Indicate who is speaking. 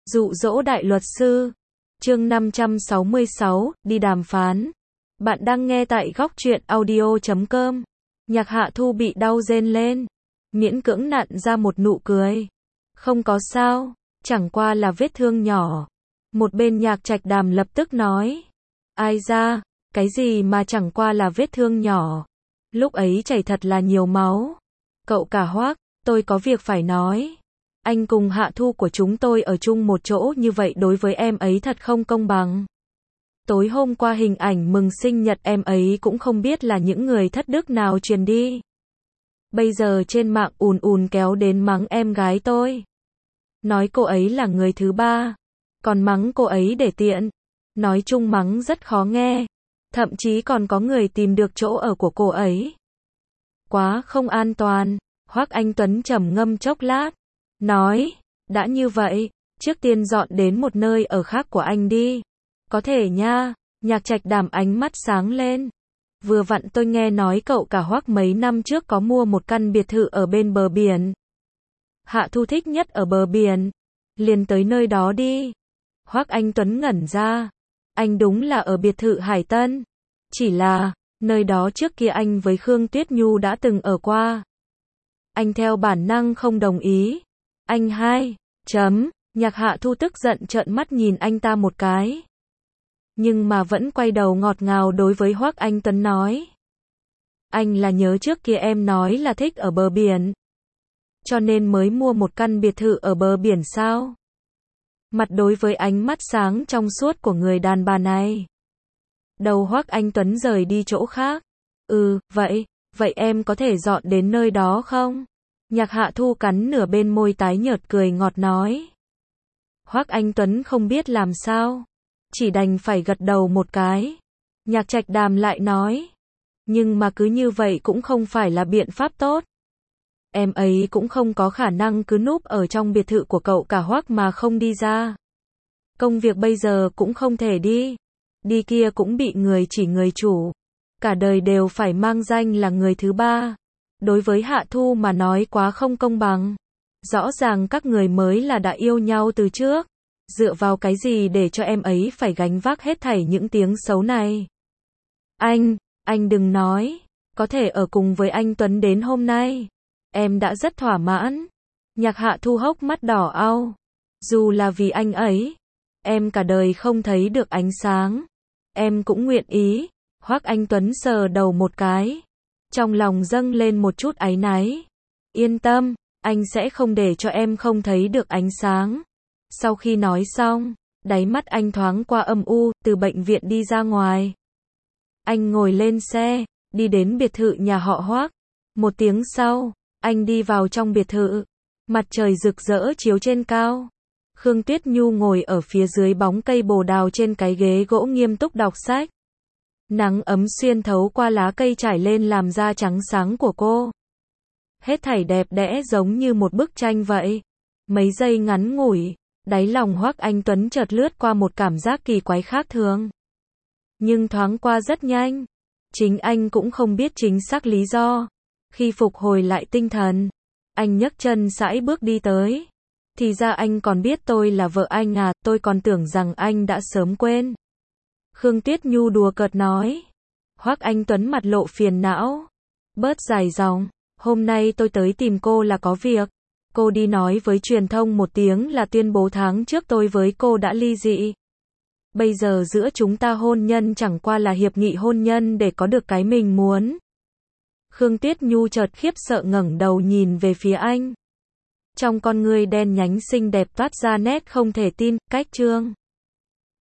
Speaker 1: Dụ dỗ đại luật sư. Chương 566, đi đàm phán. Bạn đang nghe tại góc truyện audio.com. Nhạc Hạ Thu bị đau rên lên, miễn cưỡng nặn ra một nụ cười. Không có sao, chẳng qua là vết thương nhỏ. Một bên Nhạc Trạch Đàm lập tức nói. Ai da, cái gì mà chẳng qua là vết thương nhỏ. Lúc ấy chảy thật là nhiều máu. Cậu cả Hoác, tôi có việc phải nói. Anh cùng Hạ Thu của chúng tôi ở chung một chỗ như vậy đối với em ấy thật không công bằng. Tối hôm qua hình ảnh mừng sinh nhật em ấy cũng không biết là những người thất đức nào truyền đi. Bây giờ trên mạng ùn ùn kéo đến mắng em gái tôi. Nói cô ấy là người thứ ba. Còn mắng cô ấy để tiện. Nói chung mắng rất khó nghe. Thậm chí còn có người tìm được chỗ ở của cô ấy. Quá không an toàn. Hoắc Anh Tuấn trầm ngâm chốc lát. Nói, đã như vậy, trước tiên dọn đến một nơi ở khác của anh đi. Có thể nha. Nhạc Trạch Đàm ánh mắt sáng lên. Vừa vặn tôi nghe nói cậu cả Hoắc mấy năm trước có mua một căn biệt thự ở bên bờ biển. Hạ Thu thích nhất ở bờ biển. Liền tới nơi đó đi. Hoắc Anh Tuấn ngẩn ra. Anh đúng là ở biệt thự Hải Tân. Chỉ là, nơi đó trước kia anh với Khương Tuyết Nhu đã từng ở qua. Anh theo bản năng không đồng ý. Anh hai, Nhạc Hạ Thu tức giận trợn mắt nhìn anh ta một cái. Nhưng mà vẫn quay đầu ngọt ngào đối với Hoắc Anh Tuấn nói. Anh là nhớ trước kia em nói là thích ở bờ biển. Cho nên mới mua một căn biệt thự ở bờ biển sao? Mặt đối với ánh mắt sáng trong suốt của người đàn bà này. Đầu Hoắc Anh Tuấn rời đi chỗ khác. Vậy em có thể dọn đến nơi đó không? Nhạc Hạ Thu cắn nửa bên môi tái nhợt cười ngọt nói. Hoắc Anh Tuấn không biết làm sao. Chỉ đành phải gật đầu một cái. Nhạc Trạch Đàm lại nói. Nhưng mà cứ như vậy cũng không phải là biện pháp tốt. Em ấy cũng không có khả năng cứ núp ở trong biệt thự của cậu cả Hoắc mà không đi ra. Công việc bây giờ cũng không thể đi. Đi kia cũng bị người chỉ người chủ. Cả đời đều phải mang danh là người thứ ba. Đối với Hạ Thu mà nói quá không công bằng. Rõ ràng các người mới là đã yêu nhau từ trước. Dựa vào cái gì để cho em ấy phải gánh vác hết thảy những tiếng xấu này. Anh đừng nói. Có thể ở cùng với anh Tuấn đến hôm nay. Em đã rất thỏa mãn. Nhạc Hạ Thu hốc mắt đỏ au. Dù là vì anh ấy. Em cả đời không thấy được ánh sáng. Em cũng nguyện ý. Hoắc Anh Tuấn sờ đầu một cái. Trong lòng dâng lên một chút áy náy. Yên tâm, anh sẽ không để cho em không thấy được ánh sáng. Sau khi nói xong, đáy mắt anh thoáng qua âm u, từ bệnh viện đi ra ngoài. Anh ngồi lên xe, đi đến biệt thự nhà họ Hoắc. Một tiếng sau, anh đi vào trong biệt thự. Mặt trời rực rỡ chiếu trên cao. Khương Tuyết Nhu ngồi ở phía dưới bóng cây bồ đào trên cái ghế gỗ nghiêm túc đọc sách. Nắng ấm xuyên thấu qua lá cây trải lên làm da trắng sáng của cô. Hết thảy đẹp đẽ giống như một bức tranh vậy. Mấy giây ngắn ngủi, đáy lòng Hoắc Anh Tuấn chợt lướt qua một cảm giác kỳ quái khác thường. Nhưng thoáng qua rất nhanh. Chính anh cũng không biết chính xác lý do. Khi phục hồi lại tinh thần, anh nhấc chân sải bước đi tới. Thì ra anh còn biết tôi là vợ anh à, tôi còn tưởng rằng anh đã sớm quên. Khương Tuyết Nhu đùa cợt nói. Hoắc Anh Tuấn mặt lộ phiền não. Bớt dài dòng, hôm nay tôi tới tìm cô là có việc. Cô đi nói với truyền thông một tiếng là tuyên bố tháng trước tôi với cô đã ly dị. Bây giờ giữa chúng ta hôn nhân chẳng qua là hiệp nghị hôn nhân để có được cái mình muốn. Khương Tuyết Nhu chợt khiếp sợ ngẩng đầu nhìn về phía anh. Trong con ngươi đen nhánh xinh đẹp toát ra nét không thể tin, cách trương.